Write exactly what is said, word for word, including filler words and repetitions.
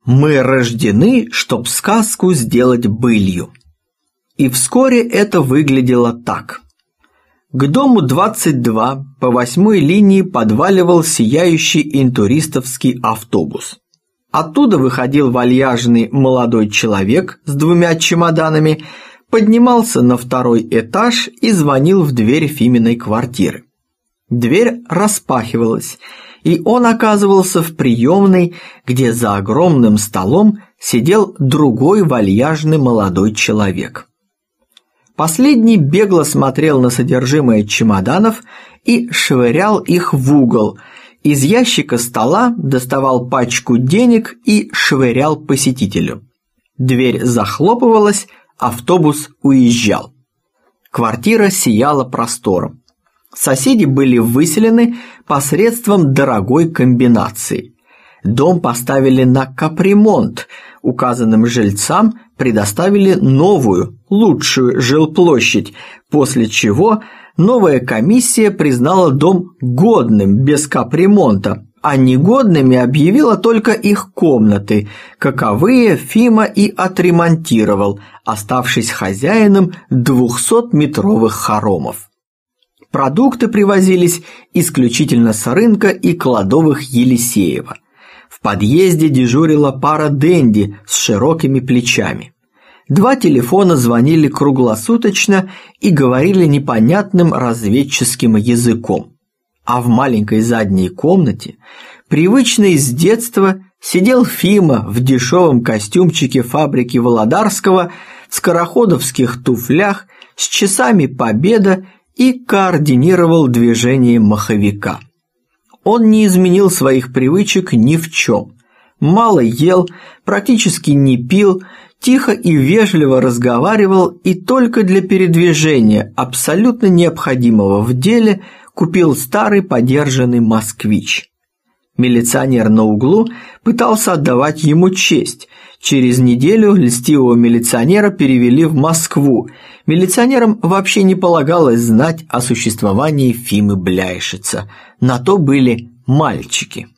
Мы рождены, чтоб сказку сделать былью. И вскоре это выглядело так. К дому двадцать два по восьмой линии подваливал сияющий интуристовский автобус. Оттуда выходил вальяжный молодой человек с двумя чемоданами, поднимался на второй этаж и звонил в дверь Фиминой квартиры. Дверь распахивалась, и он оказывался в приемной, где за огромным столом сидел другой вальяжный молодой человек. Последний бегло смотрел на содержимое чемоданов и швырял их в угол. Из ящика стола доставал пачку денег и швырял посетителю. Дверь захлопывалась, автобус уезжал. Квартира сияла простором. Соседи были выселены посредством дорогой комбинации. Дом поставили на капремонт, указанным жильцам предоставили новую, лучшую жилплощадь, после чего новая комиссия признала дом годным без капремонта, а негодными объявила только их комнаты, каковые Фима и отремонтировал, оставшись хозяином двухсотметровых хоромов. Продукты привозились исключительно с рынка и кладовых Елисеева. В подъезде дежурила пара денди с широкими плечами. Два телефона звонили круглосуточно и говорили непонятным разведческим языком. А в маленькой задней комнате, привычной с детства, сидел Фима в дешевом костюмчике фабрики Володарского, в скороходовских туфлях, с часами Победа и координировал движение маховика. Он не изменил своих привычек ни в чем. Мало ел, практически не пил, тихо и вежливо разговаривал и только для передвижения, абсолютно необходимого в деле, купил старый подержанный «Москвич». Милиционер на углу пытался отдавать ему честь. Через неделю льстивого милиционера перевели в Москву. Милиционерам вообще не полагалось знать о существовании Фимы Бляйшица. На то были мальчики.